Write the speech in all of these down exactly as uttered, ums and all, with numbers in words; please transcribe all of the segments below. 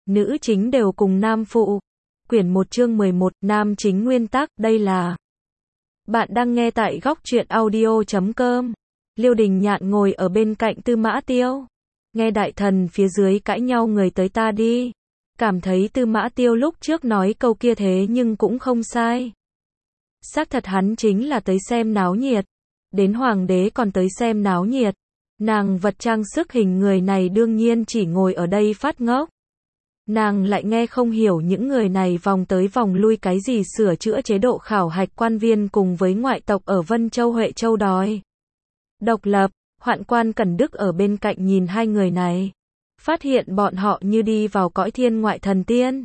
nữ chính đều cùng nam phụ. Quyển một chương mười một, nam chính nguyên tắc, đây là. Bạn đang nghe tại góc truyện audio chấm com. Liêu Đình Nhạn ngồi ở bên cạnh Tư Mã Tiêu. Nghe đại thần phía dưới cãi nhau người tới ta đi. Cảm thấy Tư Mã Tiêu lúc trước nói câu kia thế nhưng cũng không sai. Xác thật hắn chính là tới xem náo nhiệt. Đến hoàng đế còn tới xem náo nhiệt. Nàng vật trang sức hình người này đương nhiên chỉ ngồi ở đây phát ngốc. Nàng lại nghe không hiểu những người này vòng tới vòng lui cái gì sửa chữa chế độ khảo hạch quan viên cùng với ngoại tộc ở Vân Châu Huệ Châu đòi độc lập. Hoạn quan Cẩn Đức ở bên cạnh nhìn hai người này, phát hiện bọn họ như đi vào cõi thiên ngoại thần tiên.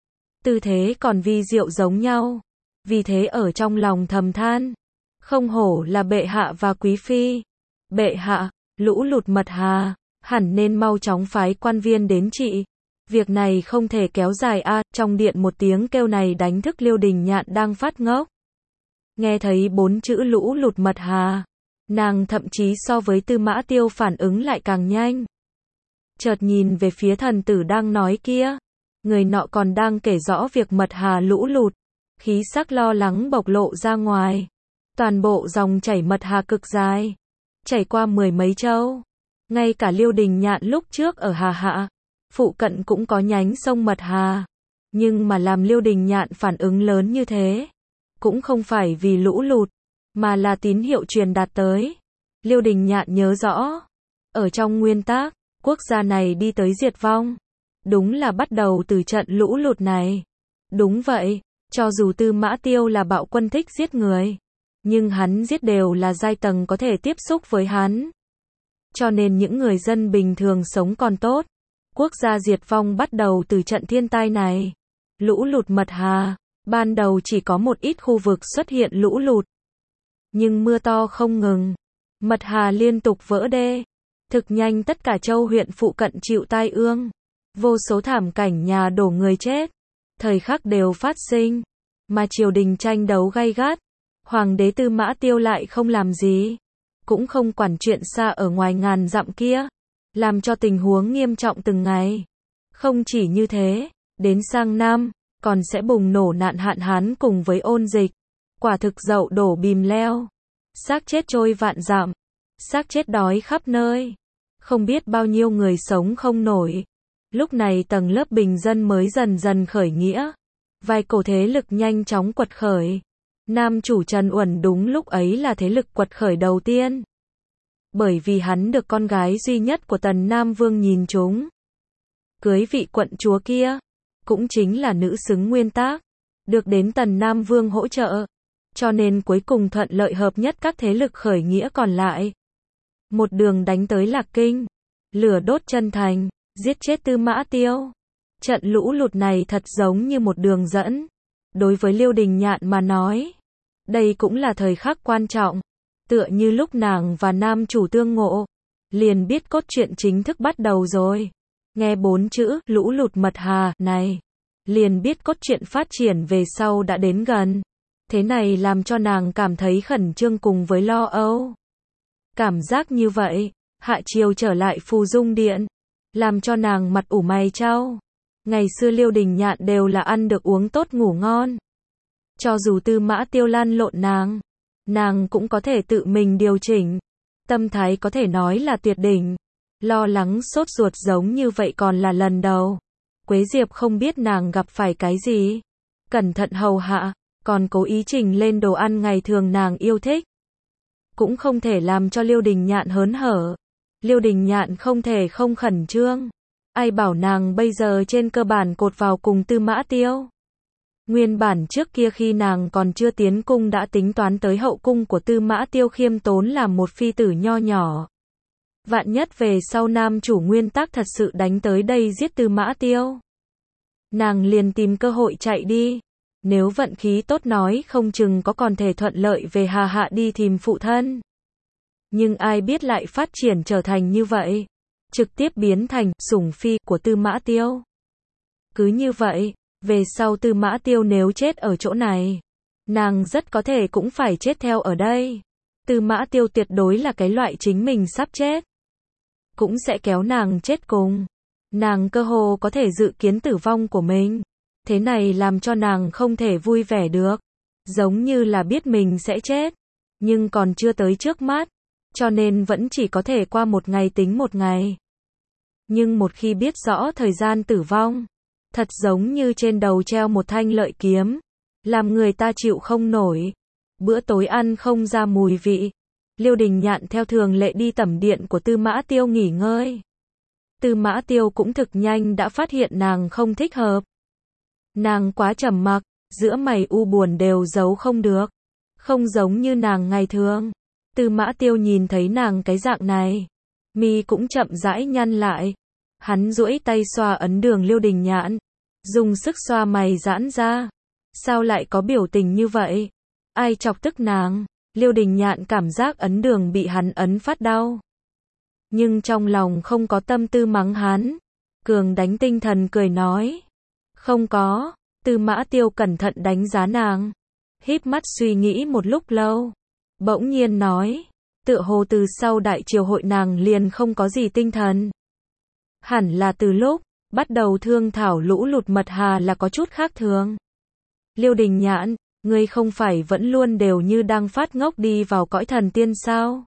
Tư thế còn vi diệu giống nhau, vì thế ở trong lòng thầm than, không hổ là bệ hạ và quý phi. Bệ hạ, lũ lụt mật hà, hẳn nên mau chóng phái quan viên đến trị. Việc này không thể kéo dài a. À, trong điện một tiếng kêu này đánh thức Liêu Đình Nhạn đang phát ngốc. Nghe thấy bốn chữ lũ lụt mật hà, nàng thậm chí so với Tư Mã Tiêu phản ứng lại càng nhanh. Chợt nhìn về phía thần tử đang nói kia, người nọ còn đang kể rõ việc mật hà lũ lụt, khí sắc lo lắng bộc lộ ra ngoài. Toàn bộ dòng chảy mật hà cực dài, chảy qua mười mấy châu. Ngay cả Liêu Đình Nhạn lúc trước ở Hà Hạ, phụ cận cũng có nhánh sông mật hà. Nhưng mà làm Liêu Đình Nhạn phản ứng lớn như thế, cũng không phải vì lũ lụt, mà là tín hiệu truyền đạt tới. Liêu Đình Nhạn nhớ rõ, ở trong nguyên tắc, quốc gia này đi tới diệt vong, đúng là bắt đầu từ trận lũ lụt này. Đúng vậy, cho dù Tư Mã Tiêu là bạo quân thích giết người, nhưng hắn giết đều là giai tầng có thể tiếp xúc với hắn. Cho nên những người dân bình thường sống còn tốt. Quốc gia diệt vong bắt đầu từ trận thiên tai này. Lũ lụt mật hà, ban đầu chỉ có một ít khu vực xuất hiện lũ lụt. Nhưng mưa to không ngừng, mật hà liên tục vỡ đê. Thực nhanh tất cả châu huyện phụ cận chịu tai ương. Vô số thảm cảnh nhà đổ người chết, thời khắc đều phát sinh. Mà triều đình tranh đấu gay gắt. Hoàng đế Tư Mã Tiêu lại không làm gì, cũng không quản chuyện xa ở ngoài ngàn dặm kia, làm cho tình huống nghiêm trọng từng ngày. Không chỉ như thế, đến sang năm, còn sẽ bùng nổ nạn hạn hán cùng với ôn dịch. Quả thực dậu đổ bìm leo. Xác chết trôi vạn dặm. Xác chết đói khắp nơi. Không biết bao nhiêu người sống không nổi. Lúc này tầng lớp bình dân mới dần dần khởi nghĩa. Vài cổ thế lực nhanh chóng quật khởi. Nam chủ Trần Uẩn đúng lúc ấy là thế lực quật khởi đầu tiên. Bởi vì hắn được con gái duy nhất của Tần Nam Vương nhìn trúng. Cưới vị quận chúa kia, cũng chính là nữ xứng nguyên tác, được đến Tần Nam Vương hỗ trợ. Cho nên cuối cùng thuận lợi hợp nhất các thế lực khởi nghĩa còn lại. Một đường đánh tới Lạc Kinh, lửa đốt chân thành, giết chết Tư Mã Tiêu. Trận lũ lụt này thật giống như một đường dẫn. Đối với Liêu Đình Nhạn mà nói, đây cũng là thời khắc quan trọng. Tựa như lúc nàng và nam chủ tương ngộ, liền biết cốt truyện chính thức bắt đầu rồi. Nghe bốn chữ lũ lụt mật hà này, liền biết cốt truyện phát triển về sau đã đến gần. Thế này làm cho nàng cảm thấy khẩn trương cùng với lo âu. Cảm giác như vậy, hạ chiều trở lại Phù Dung Điện, làm cho nàng mặt ủ mày chau. Ngày xưa Liêu Đình Nhạn đều là ăn được uống tốt ngủ ngon. Cho dù Tư Mã Tiêu lan lộn nàng, nàng cũng có thể tự mình điều chỉnh. Tâm thái có thể nói là tuyệt đỉnh. Lo lắng sốt ruột giống như vậy còn là lần đầu. Quế Diệp không biết nàng gặp phải cái gì. Cẩn thận hầu hạ, còn cố ý trình lên đồ ăn ngày thường nàng yêu thích. Cũng không thể làm cho Liêu Đình Nhạn hớn hở. Liêu Đình Nhạn không thể không khẩn trương. Ai bảo nàng bây giờ trên cơ bản cột vào cùng Tư Mã Tiêu. Nguyên bản trước kia khi nàng còn chưa tiến cung đã tính toán tới hậu cung của Tư Mã Tiêu khiêm tốn làm một phi tử nho nhỏ. Vạn nhất về sau nam chủ nguyên tắc thật sự đánh tới đây giết Tư Mã Tiêu, nàng liền tìm cơ hội chạy đi. Nếu vận khí tốt nói không chừng có còn thể thuận lợi về Hà Hạ đi tìm phụ thân. Nhưng ai biết lại phát triển trở thành như vậy, trực tiếp biến thành sủng phi của Tư Mã Tiêu. Cứ như vậy, về sau Tư Mã Tiêu nếu chết ở chỗ này, nàng rất có thể cũng phải chết theo ở đây. Tư Mã Tiêu tuyệt đối là cái loại chính mình sắp chết, cũng sẽ kéo nàng chết cùng. Nàng cơ hồ có thể dự kiến tử vong của mình. Thế này làm cho nàng không thể vui vẻ được. Giống như là biết mình sẽ chết. Nhưng còn chưa tới trước mắt. Cho nên vẫn chỉ có thể qua một ngày tính một ngày. Nhưng một khi biết rõ thời gian tử vong, thật giống như trên đầu treo một thanh lợi kiếm, làm người ta chịu không nổi. Bữa tối ăn không ra mùi vị. Liêu Đình Nhạn theo thường lệ đi tẩm điện của Tư Mã Tiêu nghỉ ngơi. Tư Mã Tiêu cũng thực nhanh đã phát hiện nàng không thích hợp. Nàng quá trầm mặc, giữa mày u buồn đều giấu không được. Không giống như nàng ngày thường. Tư Mã Tiêu nhìn thấy nàng cái dạng này, mi cũng chậm rãi nhăn lại. Hắn duỗi tay xoa ấn đường Liêu Đình Nhạn, dùng sức xoa mày giãn ra. Sao lại có biểu tình như vậy? Ai chọc tức nàng? Liêu Đình Nhạn cảm giác ấn đường bị hắn ấn phát đau. Nhưng trong lòng không có tâm tư mắng hắn. Cường đánh tinh thần cười nói. Không có. Tư Mã Tiêu cẩn thận đánh giá nàng. Híp mắt suy nghĩ một lúc lâu. Bỗng nhiên nói. Tựa hồ từ sau đại triều hội nàng liền không có gì tinh thần. Hẳn là từ lúc bắt đầu thương thảo lũ lụt mật hà là có chút khác thường. Liêu Đình Nhạn, ngươi không phải vẫn luôn đều như đang phát ngốc đi vào cõi thần tiên sao?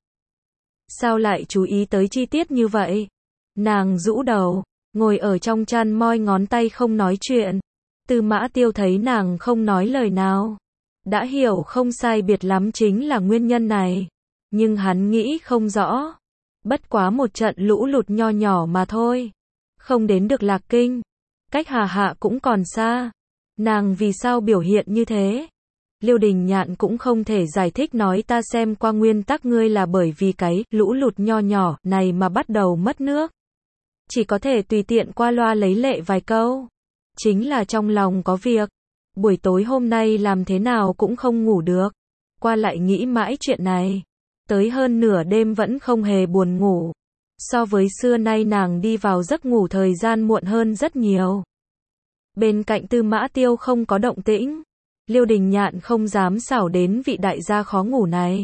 Sao lại chú ý tới chi tiết như vậy? Nàng rũ đầu, ngồi ở trong chăn moi ngón tay không nói chuyện. Tư Mã Tiêu thấy nàng không nói lời nào. Đã hiểu không sai biệt lắm chính là nguyên nhân này. Nhưng hắn nghĩ không rõ. Bất quá một trận lũ lụt nho nhỏ mà thôi. Không đến được Lạc Kinh. Cách Hà Hạ cũng còn xa. Nàng vì sao biểu hiện như thế? Liêu Đình Nhạn cũng không thể giải thích nói ta xem qua nguyên tắc ngươi là bởi vì cái lũ lụt nho nhỏ này mà bắt đầu mất nước. Chỉ có thể tùy tiện qua loa lấy lệ vài câu. Chính là trong lòng có việc. Buổi tối hôm nay làm thế nào cũng không ngủ được. Qua lại nghĩ mãi chuyện này. Tới hơn nửa đêm vẫn không hề buồn ngủ. So với xưa nay nàng đi vào giấc ngủ thời gian muộn hơn rất nhiều. Bên cạnh Tư Mã Tiêu không có động tĩnh. Liêu Đình Nhạn không dám xảo đến vị đại gia khó ngủ này.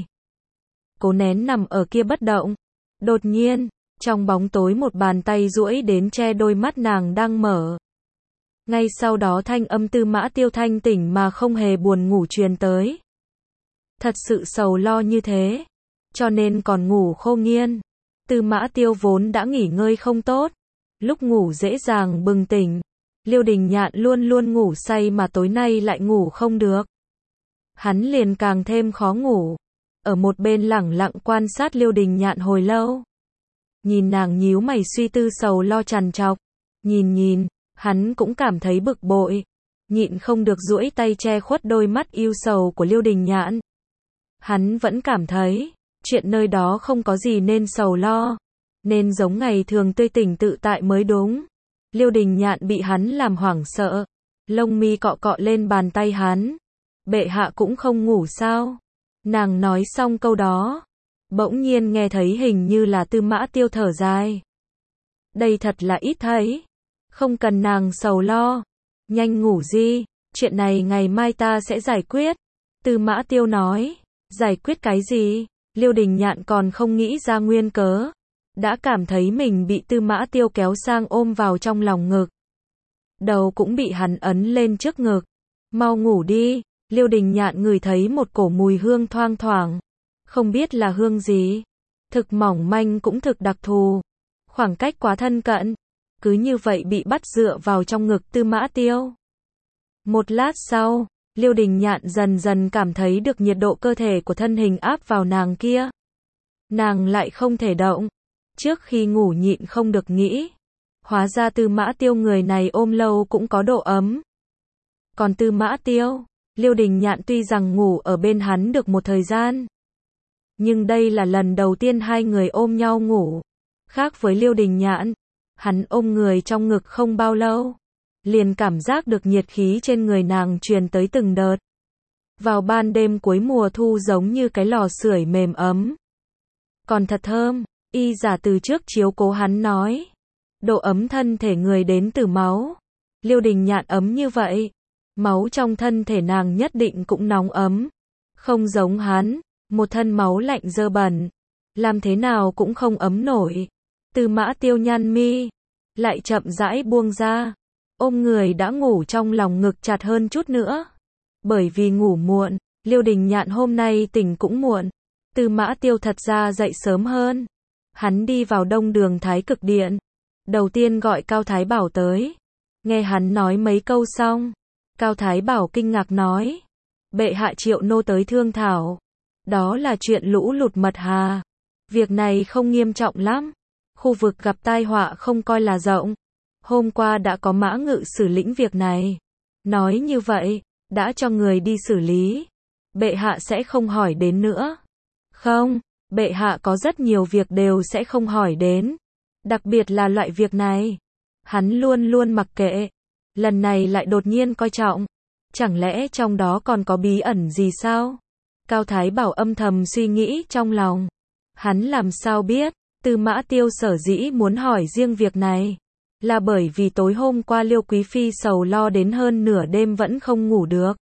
Cố nén nằm ở kia bất động. Đột nhiên, trong bóng tối một bàn tay duỗi đến che đôi mắt nàng đang mở. Ngay sau đó thanh âm Tư Mã Tiêu thanh tỉnh mà không hề buồn ngủ truyền tới. Thật sự sầu lo như thế, cho nên còn ngủ khô nghiên. Tư Mã Tiêu vốn đã nghỉ ngơi không tốt, lúc ngủ dễ dàng bừng tỉnh. Liêu Đình Nhạn luôn luôn ngủ say mà tối nay lại ngủ không được. Hắn liền càng thêm khó ngủ. Ở một bên lẳng lặng quan sát Liêu Đình Nhạn hồi lâu. Nhìn nàng nhíu mày suy tư sầu lo trằn trọc. Nhìn nhìn, hắn cũng cảm thấy bực bội. Nhịn không được duỗi tay che khuất đôi mắt yêu sầu của Liêu Đình Nhạn. Hắn vẫn cảm thấy, chuyện nơi đó không có gì nên sầu lo. Nên giống ngày thường tươi tỉnh tự tại mới đúng. Liêu Đình Nhạn bị hắn làm hoảng sợ. Lông mi cọ cọ lên bàn tay hắn. Bệ hạ cũng không ngủ sao? Nàng nói xong câu đó. Bỗng nhiên nghe thấy hình như là Tư Mã Tiêu thở dài. Đây thật là ít thấy. Không cần nàng sầu lo. Nhanh ngủ đi. Chuyện này ngày mai ta sẽ giải quyết. Tư Mã Tiêu nói. Giải quyết cái gì? Liêu Đình Nhạn còn không nghĩ ra nguyên cớ. Đã cảm thấy mình bị Tư Mã Tiêu kéo sang ôm vào trong lòng ngực. Đầu cũng bị hắn ấn lên trước ngực. Mau ngủ đi. Liêu Đình Nhạn ngửi thấy một cổ mùi hương thoang thoảng. Không biết là hương gì. Thực mỏng manh cũng thực đặc thù. Khoảng cách quá thân cận. Cứ như vậy bị bắt dựa vào trong ngực Tư Mã Tiêu. Một lát sau, Liêu Đình Nhạn dần dần cảm thấy được nhiệt độ cơ thể của thân hình áp vào nàng kia. Nàng lại không thể động. Trước khi ngủ nhịn không được nghĩ. Hóa ra Tư Mã Tiêu người này ôm lâu cũng có độ ấm. Còn Tư Mã Tiêu, Liêu Đình Nhạn tuy rằng ngủ ở bên hắn được một thời gian. Nhưng đây là lần đầu tiên hai người ôm nhau ngủ. Khác với Liêu Đình Nhạn, hắn ôm người trong ngực không bao lâu. Liền cảm giác được nhiệt khí trên người nàng truyền tới từng đợt. Vào ban đêm cuối mùa thu giống như cái lò sưởi mềm ấm. Còn thật thơm, y giả từ trước chiếu cố hắn nói. Độ ấm thân thể người đến từ máu. Liêu Đình Nhạn ấm như vậy. Máu trong thân thể nàng nhất định cũng nóng ấm. Không giống hắn, một thân máu lạnh dơ bẩn. Làm thế nào cũng không ấm nổi. Tư Mã Tiêu nhăn mi. lại chậm rãi buông ra, ôm người đã ngủ trong lòng ngực chặt hơn chút nữa. Bởi vì ngủ muộn, Liêu Đình Nhạn hôm nay tỉnh cũng muộn. Tư Mã Tiêu thật ra dậy sớm hơn. Hắn đi vào Đông Đường Thái Cực Điện. Đầu tiên gọi Cao Thái Bảo tới. Nghe hắn nói mấy câu xong, Cao Thái Bảo kinh ngạc nói: bệ hạ triệu nô tới thương thảo. Đó là chuyện lũ lụt mật hà. Việc này không nghiêm trọng lắm. Khu vực gặp tai họa không coi là rộng. Hôm qua đã có Mã Ngự xử lĩnh việc này. Nói như vậy, đã cho người đi xử lý. Bệ hạ sẽ không hỏi đến nữa. Không, bệ hạ có rất nhiều việc đều sẽ không hỏi đến. Đặc biệt là loại việc này. Hắn luôn luôn mặc kệ. Lần này lại đột nhiên coi trọng. Chẳng lẽ trong đó còn có bí ẩn gì sao? Cao Thái Bảo âm thầm suy nghĩ trong lòng. Hắn làm sao biết, Tư Mã Tiêu sở dĩ muốn hỏi riêng việc này. Là bởi vì tối hôm qua Liêu Quý Phi sầu lo đến hơn nửa đêm vẫn không ngủ được.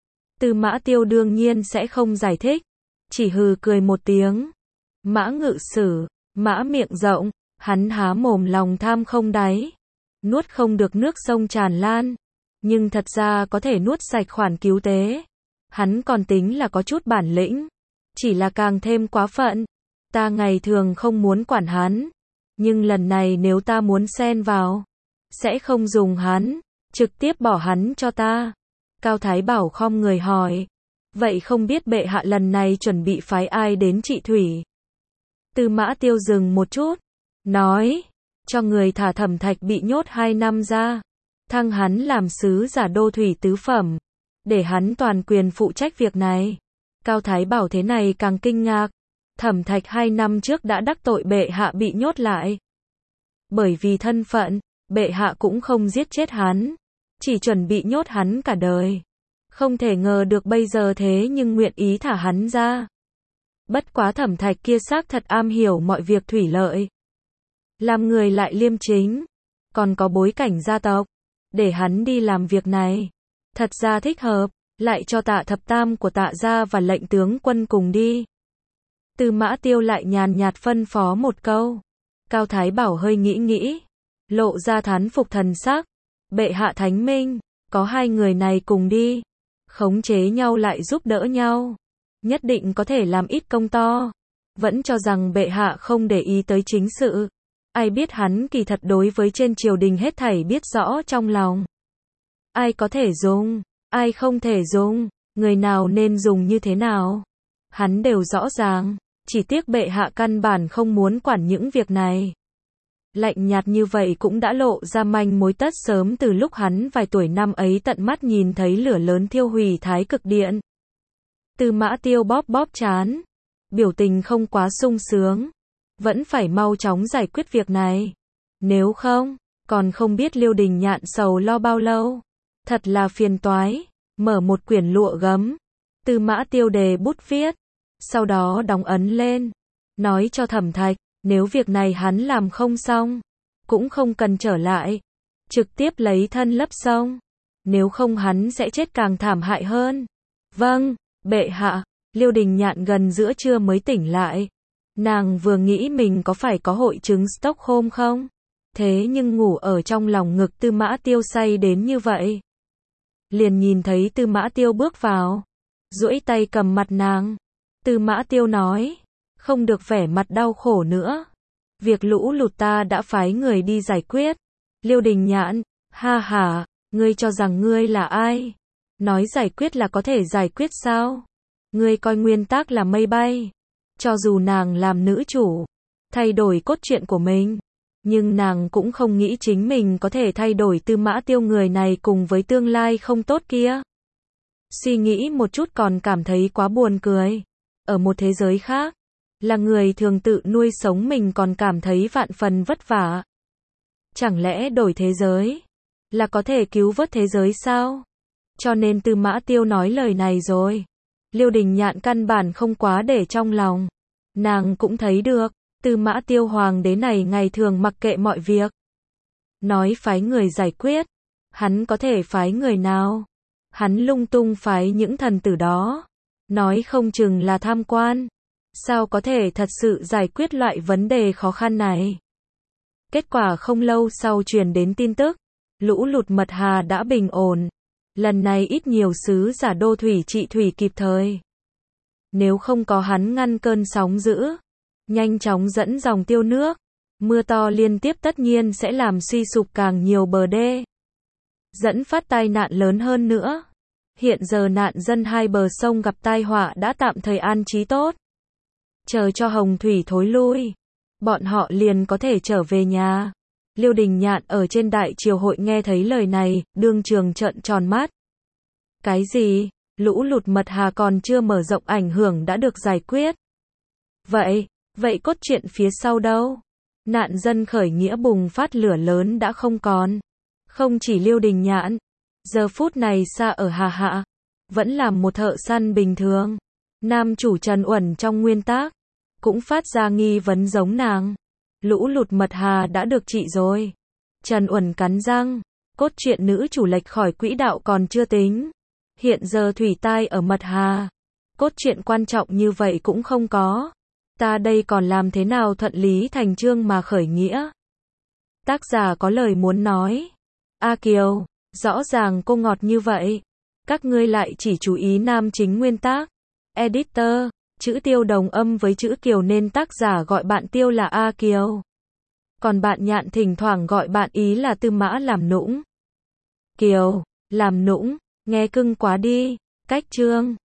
Tư Mã Tiêu đương nhiên sẽ không giải thích. Chỉ hừ cười một tiếng. Mã Ngự Sử, Mã miệng rộng, hắn há mồm lòng tham không đáy. Nuốt không được nước sông tràn lan. Nhưng thật ra có thể nuốt sạch khoản cứu tế. Hắn còn tính là có chút bản lĩnh. Chỉ là càng thêm quá phận. Ta ngày thường không muốn quản hắn. Nhưng lần này nếu ta muốn xen vào, sẽ không dùng hắn, trực tiếp bỏ hắn cho ta. Cao Thái Bảo khom người hỏi. Vậy không biết bệ hạ lần này chuẩn bị phái ai đến trị thủy? Tư Mã Tiêu dừng một chút. Nói. Cho người thả Thẩm Thạch bị nhốt hai năm ra. Thăng hắn làm sứ giả đô thủy tứ phẩm. Để hắn toàn quyền phụ trách việc này. Cao Thái Bảo thế này càng kinh ngạc. Thẩm Thạch hai năm trước đã đắc tội bệ hạ bị nhốt lại. Bởi vì thân phận, bệ hạ cũng không giết chết hắn. Chỉ chuẩn bị nhốt hắn cả đời. Không thể ngờ được bây giờ thế nhưng nguyện ý thả hắn ra. Bất quá Thẩm Thạch kia xác thật am hiểu mọi việc thủy lợi. Làm người lại liêm chính. Còn có bối cảnh gia tộc. Để hắn đi làm việc này. Thật ra thích hợp. Lại cho Tạ Thập Tam của Tạ gia và lệnh tướng quân cùng đi. Tư Mã Tiêu lại nhàn nhạt phân phó một câu. Cao Thái Bảo hơi nghĩ nghĩ. Lộ ra thán phục thần sắc. Bệ hạ thánh minh. Có hai người này cùng đi. Khống chế nhau lại giúp đỡ nhau. Nhất định có thể làm ít công to. Vẫn cho rằng bệ hạ không để ý tới chính sự. Ai biết hắn kỳ thật đối với trên triều đình hết thảy biết rõ trong lòng. Ai có thể dùng, ai không thể dùng, người nào nên dùng như thế nào. Hắn đều rõ ràng, chỉ tiếc bệ hạ căn bản không muốn quản những việc này. Lạnh nhạt như vậy cũng đã lộ ra manh mối tất sớm từ lúc hắn vài tuổi năm ấy tận mắt nhìn thấy lửa lớn thiêu hủy Thái Cực Điện. Tư Mã Tiêu bóp bóp trán, biểu tình không quá sung sướng. Vẫn phải mau chóng giải quyết việc này. Nếu không, còn không biết Liêu Đình Nhạn sầu lo bao lâu. Thật là phiền toái. Mở một quyển lụa gấm. Tư Mã Tiêu đề bút viết. Sau đó đóng ấn lên. Nói cho Thẩm Thạch, nếu việc này hắn làm không xong, cũng không cần trở lại. Trực tiếp lấy thân lấp sông. Nếu không hắn sẽ chết càng thảm hại hơn. Vâng, bệ hạ. Liêu Đình Nhạn gần giữa trưa mới tỉnh lại. Nàng vừa nghĩ mình có phải có hội chứng Stockholm không? Thế nhưng ngủ ở trong lòng ngực Tư Mã Tiêu say đến như vậy. Liền nhìn thấy Tư Mã Tiêu bước vào. Duỗi tay cầm mặt nàng. Tư Mã Tiêu nói. Không được vẻ mặt đau khổ nữa. Việc lũ lụt ta đã phái người đi giải quyết. Liêu Đình Nhạn. Ha ha, ngươi cho rằng ngươi là ai? Nói giải quyết là có thể giải quyết sao? Ngươi coi nguyên tắc là mây bay. Cho dù nàng làm nữ chủ, thay đổi cốt truyện của mình, nhưng nàng cũng không nghĩ chính mình có thể thay đổi Tư Mã Tiêu người này cùng với tương lai không tốt kia. Suy nghĩ một chút còn cảm thấy quá buồn cười. Ở một thế giới khác, là người thường tự nuôi sống mình còn cảm thấy vạn phần vất vả. Chẳng lẽ đổi thế giới, là có thể cứu vớt thế giới sao? Cho nên Tư Mã Tiêu nói lời này rồi. Liêu Đình Nhạn căn bản không quá để trong lòng. Nàng cũng thấy được, Tư Mã Tiêu hoàng đế này ngày thường mặc kệ mọi việc. Nói phái người giải quyết, hắn có thể phái người nào? Hắn lung tung phái những thần tử đó. Nói không chừng là tham quan. Sao có thể thật sự giải quyết loại vấn đề khó khăn này? Kết quả không lâu sau truyền đến tin tức, lũ lụt Mật Hà đã bình ổn. Lần này ít nhiều sứ giả đô thủy trị thủy kịp thời. Nếu không có hắn ngăn cơn sóng dữ, nhanh chóng dẫn dòng tiêu nước, mưa to liên tiếp tất nhiên sẽ làm suy sụp càng nhiều bờ đê, dẫn phát tai nạn lớn hơn nữa. Hiện giờ nạn dân hai bờ sông gặp tai họa đã tạm thời an trí tốt. Chờ cho hồng thủy thối lui, bọn họ liền có thể trở về nhà. Liêu Đình Nhạn ở trên đại triều hội nghe thấy lời này, đương trường trợn tròn mắt. Cái gì? Lũ lụt Mật Hà còn chưa mở rộng ảnh hưởng đã được giải quyết. Vậy, vậy cốt truyện phía sau đâu? Nạn dân khởi nghĩa bùng phát lửa lớn đã không còn. Không chỉ Liêu Đình Nhạn, giờ phút này xa ở Hà Hạ, vẫn là một thợ săn bình thường. Nam chủ Trần Uẩn trong nguyên tác, cũng phát ra nghi vấn giống nàng. Lũ lụt Mật Hà đã được trị rồi. Trần Uẩn cắn răng, cốt truyện nữ chủ lệch khỏi quỹ đạo còn chưa tính. Hiện giờ thủy tai ở Mật Hà, cốt truyện quan trọng như vậy cũng không có. Ta đây còn làm thế nào thuận lý thành chương mà khởi nghĩa? Tác giả có lời muốn nói. A Kiều, rõ ràng cô ngọt như vậy. Các ngươi lại chỉ chú ý nam chính nguyên tác. Editor, chữ Tiêu đồng âm với chữ Kiều nên tác giả gọi bạn Tiêu là A Kiều. Còn bạn Nhạn thỉnh thoảng gọi bạn ý là Tư Mã làm nũng. Kiều, làm nũng, nghe cưng quá đi. Cách chương.